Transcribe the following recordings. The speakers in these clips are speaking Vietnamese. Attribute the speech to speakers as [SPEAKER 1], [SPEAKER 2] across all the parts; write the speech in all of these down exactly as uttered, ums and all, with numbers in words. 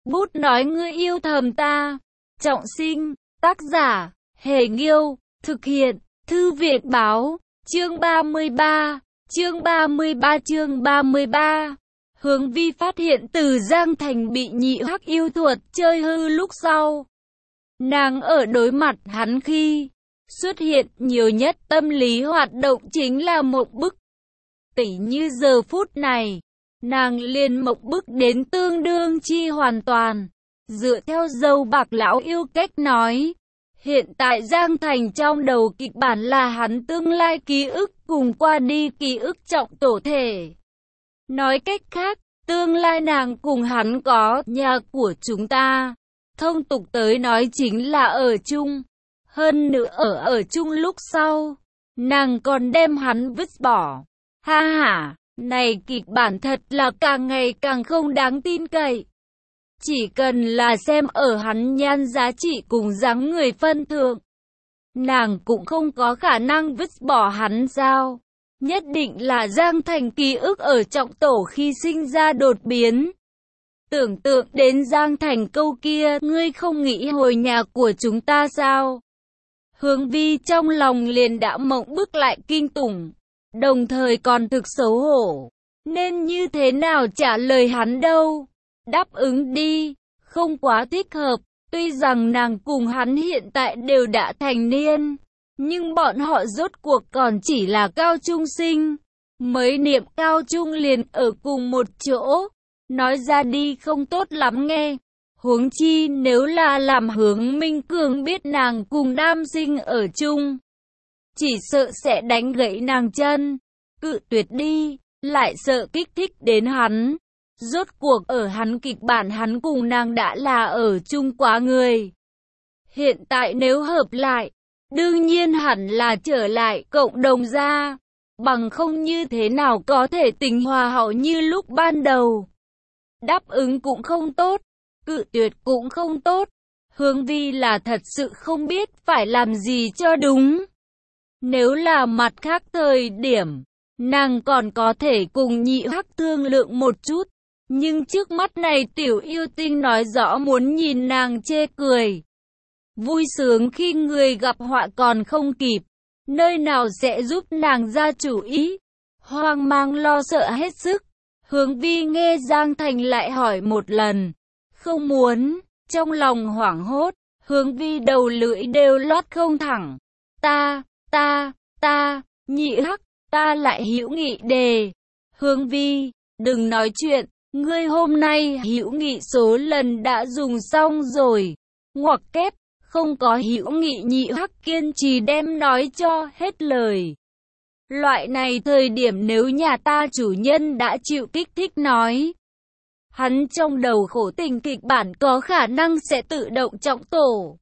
[SPEAKER 1] Bút nói ngươi yêu thầm ta. Trọng sinh, tác giả, Hề Nghiêu, thực hiện, Thư viện Báo, chương ba mươi ba, chương ba mươi ba chương ba mươi ba. Hướng Vi phát hiện Từ Giang Thành bị Nhị Hắc yêu thuật chơi hư lúc sau. Nàng ở đối mặt hắn khi xuất hiện nhiều nhất tâm lý hoạt động chính là mộng bức. Tỉ như giờ phút này, nàng liền mộng bức đến tương đương chi hoàn toàn. Dựa theo Dâu Bạc lão yêu cách nói, hiện tại Giang Thành trong đầu kịch bản là hắn tương lai ký ức cùng qua đi ký ức trọng tổ thể. Nói cách khác, tương lai nàng cùng hắn có nhà của chúng ta. Thông tục tới nói chính là ở chung. Hơn nữa ở ở chung lúc sau, nàng còn đem hắn vứt bỏ. Ha ha, này kịch bản thật là càng ngày càng không đáng tin cậy. Chỉ cần là xem ở hắn nhan giá trị cùng dáng người phân thượng, nàng cũng không có khả năng vứt bỏ hắn sao. Nhất định là Giang Thành ký ức ở trọng tổ khi sinh ra đột biến. Tưởng tượng đến Giang Thành câu kia, ngươi không nghĩ hồi nhà của chúng ta sao? Hướng Vi trong lòng liền đã mộng bức lại kinh tủng, đồng thời còn thực xấu hổ. Nên như thế nào trả lời hắn đâu? Đáp ứng đi, không quá thích hợp. Tuy rằng nàng cùng hắn hiện tại đều đã thành niên, nhưng bọn họ rốt cuộc còn chỉ là cao trung sinh. Mới niệm cao trung liền ở cùng một chỗ, nói ra đi không tốt lắm nghe. Huống chi nếu là làm Hướng Minh Cường biết nàng cùng nam sinh ở chung, chỉ sợ sẽ đánh gãy nàng chân. Cự tuyệt đi, lại sợ kích thích đến hắn. Rốt cuộc ở hắn kịch bản hắn cùng nàng đã là ở chung quá người. Hiện tại nếu hợp lại, đương nhiên hẳn là trở lại cộng đồng ra. Bằng không như thế nào có thể tình hòa hảo như lúc ban đầu. Đáp ứng cũng không tốt, cự tuyệt cũng không tốt. Hướng Vi là thật sự không biết phải làm gì cho đúng. Nếu là mặt khác thời điểm, nàng còn có thể cùng Nhị Hắc thương lượng một chút. Nhưng trước mắt này tiểu yêu tinh nói rõ muốn nhìn nàng chê cười. Vui sướng khi người gặp họa còn không kịp, nơi nào sẽ giúp nàng ra chủ ý. Hoang mang lo sợ hết sức. Hướng Vi nghe Giang Thành lại hỏi một lần. Không muốn, trong lòng hoảng hốt, Hướng Vi đầu lưỡi đều lót không thẳng. Ta, ta, ta, Nhị Hắc, ta lại hữu nghị đề. Hướng Vi, đừng nói chuyện, ngươi hôm nay hữu nghị số lần đã dùng xong rồi. Ngoặc kép, không có hữu nghị. Nhị Hắc kiên trì đem nói cho hết lời. Loại này thời điểm nếu nhà ta chủ nhân đã chịu kích thích nói, hắn trong đầu khổ tình kịch bản có khả năng sẽ tự động trọng tổ.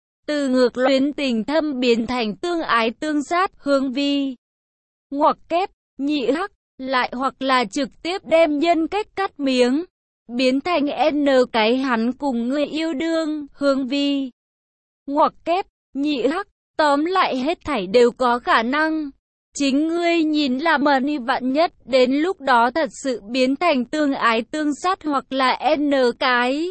[SPEAKER 1] Từ ngược luyến tình thâm biến thành tương ái tương sát. Hướng Vi, ngoặc kép, Nhị Hắc, lại hoặc là trực tiếp đem nhân cách cắt miếng, biến thành N cái hắn cùng người yêu đương. Hướng Vi, ngoặc kép, Nhị Hắc, tóm lại hết thảy đều có khả năng. Chính ngươi nhìn là mờ ni vạn nhất đến lúc đó thật sự biến thành tương ái tương sát hoặc là N cái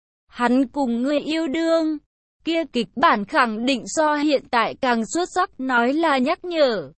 [SPEAKER 1] hắn cùng người yêu đương, kia kịch bản khẳng định so hiện tại càng xuất sắc. Nói là nhắc nhở,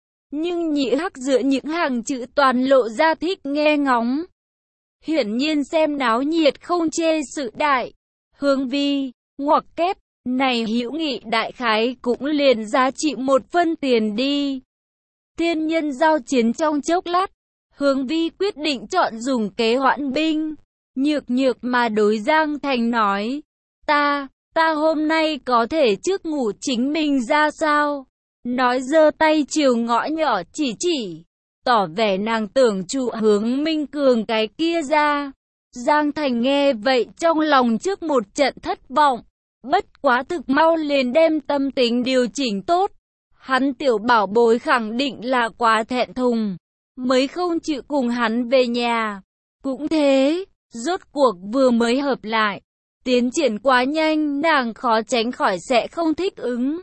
[SPEAKER 1] nhưng Nhị Hắc dựa những hàng chữ toàn lộ ra thích nghe ngóng. Hiển nhiên xem náo nhiệt không chê sự đại. Hướng Vi, ngoặc kép, này hữu nghị đại khái cũng liền giá trị một phân tiền đi. Thiên nhân giao chiến trong chốc lát, Hướng Vi quyết định chọn dùng kế hoãn binh. Nhược nhược mà đối Giang Thành nói, ta, ta hôm nay có thể trước ngủ chính mình ra sao? Nói giơ tay chiều ngõ nhỏ chỉ chỉ, tỏ vẻ nàng tưởng trụ Hướng Minh Cường cái kia ra. Giang Thành nghe vậy trong lòng trước một trận thất vọng, bất quá thực mau liền đem tâm tính điều chỉnh tốt. Hắn tiểu bảo bối khẳng định là quá thẹn thùng, mới không chịu cùng hắn về nhà. Cũng thế, rốt cuộc vừa mới hợp lại, tiến triển quá nhanh, nàng khó tránh khỏi sẽ không thích ứng.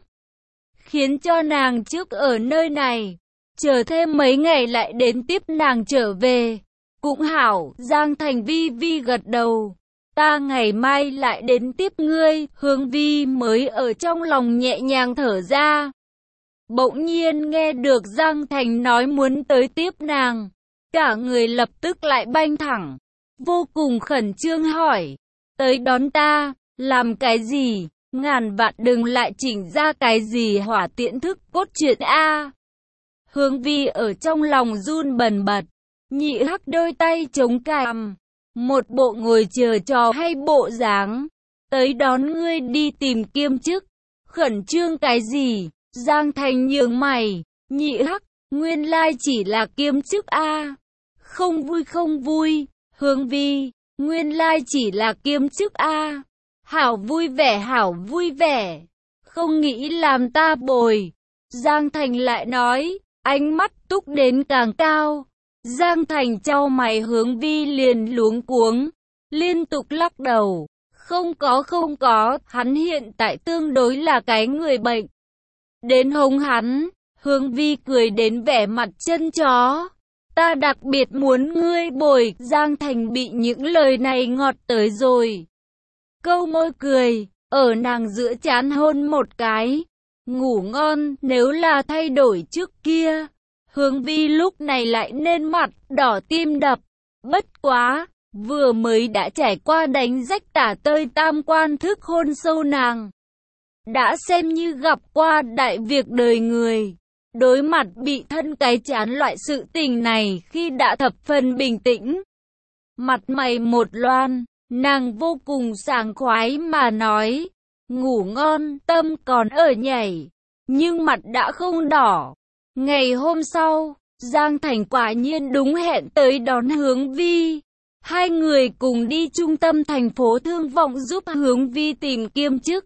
[SPEAKER 1] Khiến cho nàng trước ở nơi này, chờ thêm mấy ngày lại đến tiếp nàng trở về. Cũng hảo, Giang Thành vi vi gật đầu. ta ngày mai lại đến tiếp ngươi. Hướng Vi mới ở trong lòng nhẹ nhàng thở ra. Bỗng nhiên nghe được Giang Thành nói muốn tới tiếp nàng. Cả người lập tức lại banh thẳng. Vô cùng khẩn trương hỏi. Tới đón ta, làm cái gì? Ngàn vạn đừng lại chỉnh ra cái gì hỏa tiễn thức cốt truyện a. Hướng Vi ở trong lòng run bần bật. Nhị Hắc đôi tay chống cằm. Một bộ ngồi chờ trò hay bộ dáng. Tới đón ngươi đi tìm kiêm chức. Khẩn trương cái gì? Giang Thành nhướng mày. Nhị Hắc, nguyên lai chỉ là kiêm chức a. Không vui không vui. Hướng Vi, nguyên lai chỉ là kiêm chức a. Hảo vui vẻ hảo vui vẻ. Không nghĩ làm ta bồi. Giang Thành lại nói, ánh mắt túc đến càng cao. Giang Thành chau mày. Hướng Vi liền luống cuống, liên tục lắc đầu. Không có không có, hắn hiện tại tương đối là cái người bệnh. Đến hống hắn, Hướng Vi cười đến vẻ mặt chân chó. Ta đặc biệt muốn ngươi bồi. Giang Thành bị những lời này ngọt tới rồi. Câu môi cười, ở nàng giữa trán hôn một cái. Ngủ ngon. Nếu là thay đổi trước kia, Hướng Vi lúc này lại nên mặt đỏ tim đập. Bất quá, vừa mới đã trải qua đánh rách tả tơi tam quan thức hôn sâu nàng. Đã xem như gặp qua đại việc đời người. Đối mặt bị thân cái chán loại sự tình này khi đã thập phần bình tĩnh. Mặt mày một loan, nàng vô cùng sảng khoái mà nói. Ngủ ngon, tâm còn ở nhảy, nhưng mặt đã không đỏ. Ngày hôm sau, Giang Thành quả nhiên đúng hẹn tới đón Hướng Vi. Hai người cùng đi trung tâm thành phố Thương Vọng giúp Hướng Vi tìm kiêm chức.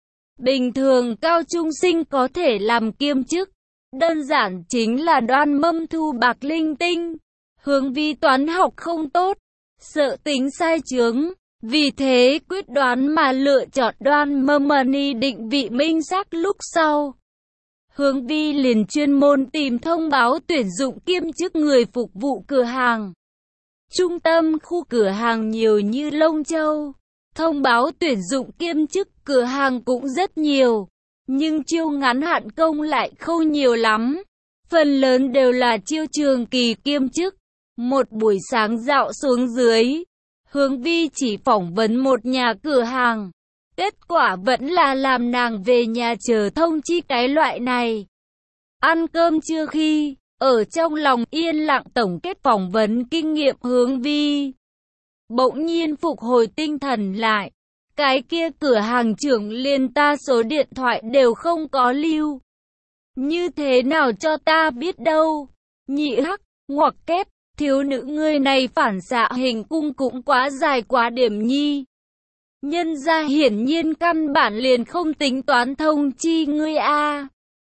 [SPEAKER 1] Bình thường cao trung sinh có thể làm kiêm chức. Đơn giản chính là đoan mâm thu bạc linh tinh. Hướng Vi toán học không tốt, sợ tính sai chướng. Vì thế quyết đoán mà lựa chọn đoan mâm money định vị minh xác lúc sau. Hướng Vi liền chuyên môn tìm thông báo tuyển dụng kiêm chức người phục vụ cửa hàng. Trung tâm khu cửa hàng nhiều như lông châu. Thông báo tuyển dụng kiêm chức cửa hàng cũng rất nhiều. Nhưng chiêu ngắn hạn công lại không nhiều lắm. Phần lớn đều là chiêu trường kỳ kiêm chức. Một buổi sáng dạo xuống dưới, Hướng Vi chỉ phỏng vấn một nhà cửa hàng. Kết quả vẫn là làm nàng về nhà chờ thông chi cái loại này. Ăn cơm trưa khi, ở trong lòng yên lặng tổng kết phỏng vấn kinh nghiệm Hướng Vi. Bỗng nhiên phục hồi tinh thần lại. Cái kia cửa hàng trưởng liền ta số điện thoại đều không có lưu. Như thế nào cho ta biết đâu. Nhị Hắc, ngoặc kép, thiếu nữ ngươi này phản xạ hình cung cũng quá dài quá điểm nhi. Nhân ra hiển nhiên căn bản liền không tính toán thông chi ngươi a.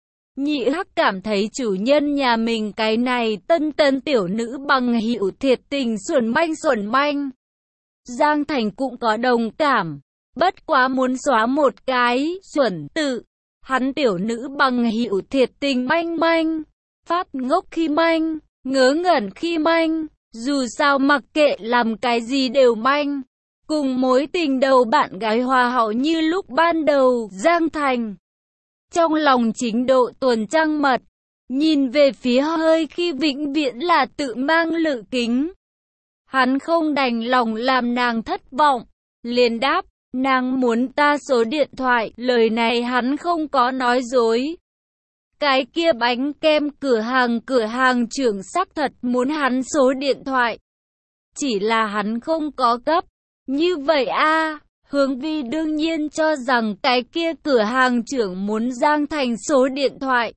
[SPEAKER 1] Nhị Hắc cảm thấy chủ nhân nhà mình cái này tân tân tiểu nữ bằng hữu thiệt tình xuẩn manh xuẩn manh. Giang Thành cũng có đồng cảm. Bất quá muốn xóa một cái xuẩn tự. Hắn tiểu nữ bằng hữu thiệt tình manh manh. Phát ngốc khi manh, ngớ ngẩn khi manh. Dù sao mặc kệ làm cái gì đều manh. Cùng mối tình đầu bạn gái hòa hậu như lúc ban đầu. Giang Thành trong lòng chính độ tuần trăng mật. Nhìn về phía hơi khi vĩnh viễn là tự mang lự kính. Hắn không đành lòng làm nàng thất vọng. Liền đáp. Nàng muốn ta số điện thoại. Lời này hắn không có nói dối. Cái kia bánh kem cửa hàng cửa hàng trưởng xác thật muốn hắn số điện thoại. Chỉ là hắn không có cấp. Như vậy a. Hướng Vi đương nhiên cho rằng cái kia cửa hàng trưởng muốn Giang Thành số điện thoại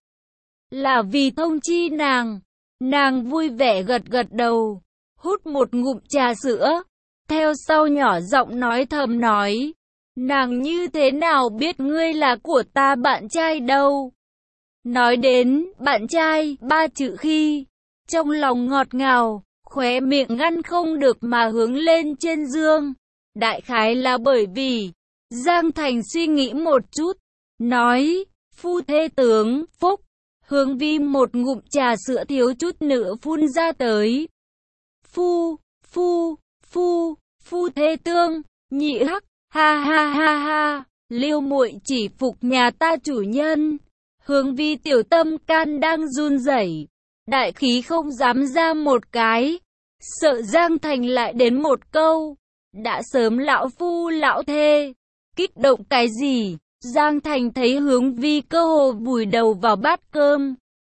[SPEAKER 1] là vì thông chi nàng. Nàng vui vẻ gật gật đầu, hút một ngụm trà sữa. Theo sau nhỏ giọng nói thầm nói. Nàng như thế nào biết ngươi là của ta bạn trai đâu. Nói đến bạn trai ba chữ khi, trong lòng ngọt ngào, khóe miệng ngăn không được mà hướng lên trên dương. Đại khái là bởi vì, Giang Thành suy nghĩ một chút, nói, phu thê tướng, phúc. Hướng Vi một ngụm trà sữa thiếu chút nữa phun ra tới. Phu, phu, phu, phu thê tương. Nhị Hắc, ha ha ha ha, Liêu muội chỉ phục nhà ta chủ nhân. Hướng Vi tiểu tâm can đang run rẩy, đại khí không dám ra một cái, sợ Giang Thành lại đến một câu, đã sớm lão phu lão thê, kích động cái gì? Giang Thành thấy Hướng Vi cơ hồ vùi đầu vào bát cơm,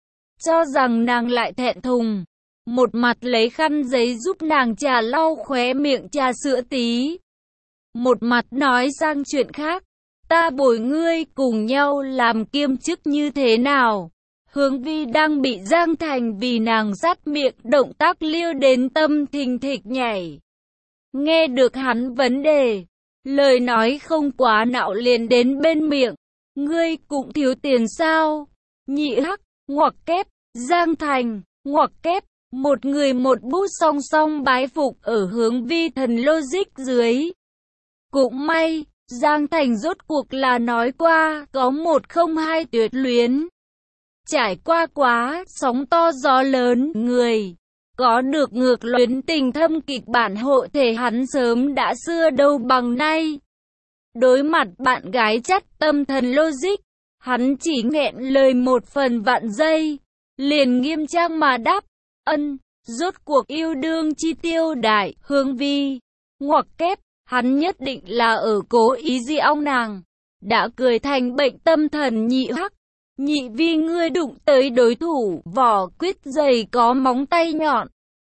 [SPEAKER 1] cho rằng nàng lại thẹn thùng, một mặt lấy khăn giấy giúp nàng trà lau khóe miệng trà sữa tí, một mặt nói sang chuyện khác, ta bồi ngươi cùng nhau làm kiêm chức như thế nào? Hướng Vi đang bị Giang Thành vì nàng sát miệng động tác liêu đến tâm thình thịch nhảy. Nghe được hắn vấn đề, lời nói không quá nạo liền đến bên miệng. Ngươi cũng thiếu tiền sao? Nhị Hắc, ngoặc kép, Giang Thành, ngoặc kép, một người một bút song song bái phục ở Hướng Vi thần logic dưới. Cũng may, Giang Thành rốt cuộc là nói qua, có một không hai tuyệt luyến. Trải qua quá, sóng to gió lớn, người có được ngược luyến tình thâm kịch bản hộ thể hắn sớm đã xưa đâu bằng nay. Đối mặt bạn gái chất tâm thần logic, hắn chỉ nghẹn lời một phần vạn giây, liền nghiêm trang mà đáp, ân, rốt cuộc yêu đương chi tiêu đại, Hướng Vi, ngoặc kép, hắn nhất định là ở cố ý gì ong nàng, đã cười thành bệnh tâm thần. Nhị Hắc, nhị Vi ngươi đụng tới đối thủ, vỏ quýt dày có móng tay nhọn.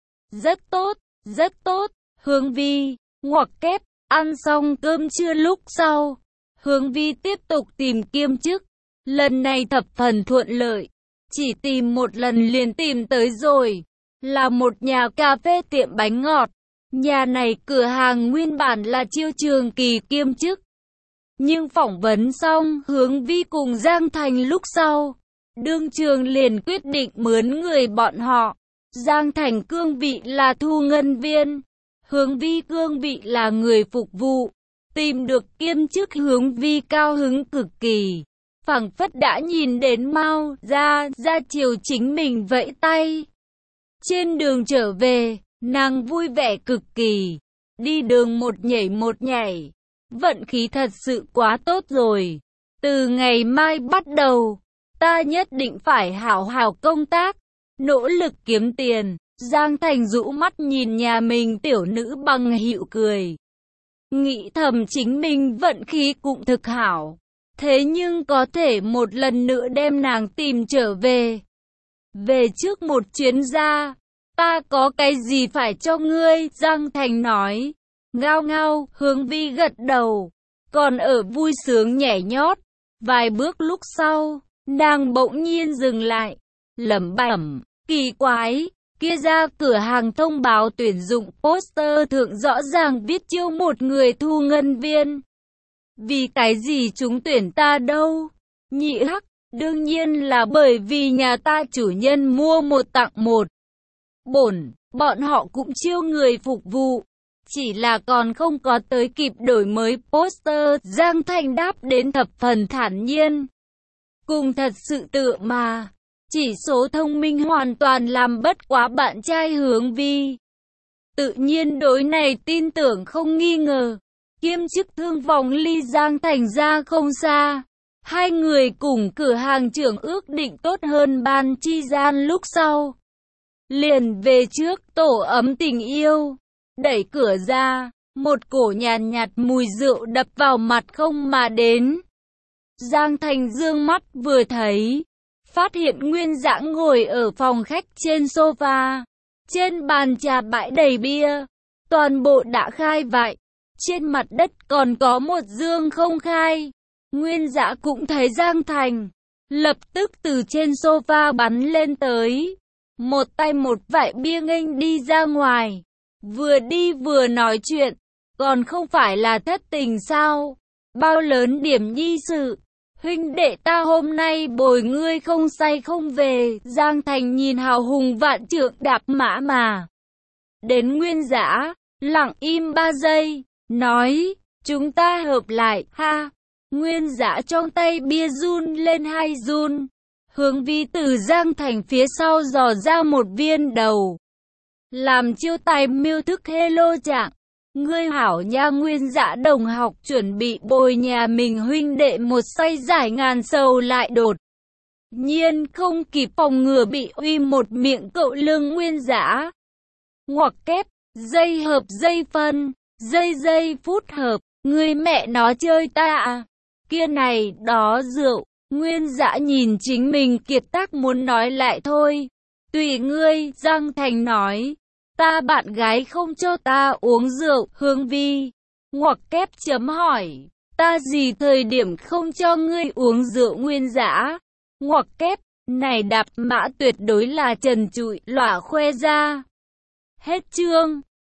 [SPEAKER 1] Rất tốt, rất tốt, Hướng Vi, ngoặc kép, ăn xong cơm trưa lúc sau. Hướng Vi tiếp tục tìm kiêm chức, lần này thập phần thuận lợi, chỉ tìm một lần liền tìm tới rồi, là một nhà cà phê tiệm bánh ngọt. Nhà này cửa hàng nguyên bản là Chiêu Trường Kỳ kiêm chức. Nhưng phỏng vấn xong, Hướng Vi cùng Giang Thành lúc sau, đương trường liền quyết định mướn người bọn họ. Giang Thành cương vị là thu ngân viên, Hướng Vi cương vị là người phục vụ. Tìm được kiêm chức Hướng Vi cao hứng cực kỳ, phảng phất đã nhìn đến Mao ra ra chiều chính mình vẫy tay. Trên đường trở về, nàng vui vẻ cực kỳ, đi đường một nhảy một nhảy, vận khí thật sự quá tốt rồi. Từ ngày mai bắt đầu, ta nhất định phải hảo hảo công tác, nỗ lực kiếm tiền. Giang Thành rũ mắt nhìn nhà mình tiểu nữ bằng hữu cười, nghĩ thầm chính mình vận khí cũng thực hảo, thế nhưng có thể một lần nữa đem nàng tìm trở về. Về trước một chuyến ra, ta có cái gì phải cho ngươi? Giang Thành nói. Ngao ngao, Hướng Vi gật đầu, còn ở vui sướng nhảy nhót. Vài bước lúc sau, nàng bỗng nhiên dừng lại, lẩm bẩm, kỳ quái, kia ra cửa hàng thông báo tuyển dụng poster thượng rõ ràng viết chiêu một người thu ngân viên. Vì cái gì chúng tuyển ta đâu? Nhị Hắc, đương nhiên là bởi vì nhà ta chủ nhân mua một tặng một. Bổn, bọn họ cũng chiêu người phục vụ, chỉ là còn không có tới kịp đổi mới poster. Giang Thành đáp đến thập phần thản nhiên, cùng thật sự tựa mà. Chỉ số thông minh hoàn toàn làm bất quá bạn trai Hướng Vi. Tự nhiên đối này tin tưởng không nghi ngờ. Kiêm chức thương vòng ly Giang Thành ra không xa. Hai người cùng cửa hàng trưởng ước định tốt hơn ban chi gian lúc sau. Liền về trước tổ ấm tình yêu. Đẩy cửa ra, một cổ nhàn nhạt mùi rượu đập vào mặt không mà đến. Giang Thành dương mắt vừa thấy, phát hiện Nguyên Dã ngồi ở phòng khách trên sofa. Trên bàn trà bãi đầy bia, toàn bộ đã khai vại. Trên mặt đất còn có một dương không khai. Nguyên Dã cũng thấy Giang Thành, lập tức từ trên sofa bắn lên tới. Một tay một vại bia nghênh đi ra ngoài. Vừa đi vừa nói chuyện, còn không phải là thất tình sao? Bao lớn điểm nhi sự. Huynh đệ ta hôm nay bồi ngươi không say không về. Giang Thành nhìn hào hùng vạn trượng đạp mã mà đến Nguyên Dã, lặng im ba giây, nói, chúng ta hợp lại, ha. Nguyên Dã trong tay bia run lên hai run. Hướng Vi từ Giang Thành phía sau dò ra một viên đầu, làm chiêu tài miêu thức hello trạng. Ngươi hảo nha, Nguyên Dã đồng học chuẩn bị bồi nhà mình huynh đệ một say giải ngàn sầu lại đột nhiên không kịp phòng ngừa bị uy một miệng cậu lưng Nguyên Dã. Ngoặc kép, dây hợp dây phân, dây dây phút hợp, ngươi mẹ nó chơi ta à? Kia này, đó rượu. Nguyên Dã nhìn chính mình kiệt tác muốn nói lại thôi. Tùy ngươi, Giang Thành nói. Ta bạn gái không cho ta uống rượu, Hương Vi. Ngoặc kép chấm hỏi. Ta gì thời điểm không cho ngươi uống rượu Nguyên Dã? Ngoặc kép, này đạp mã tuyệt đối là trần trụi, lỏa khoe ra. Hết chương.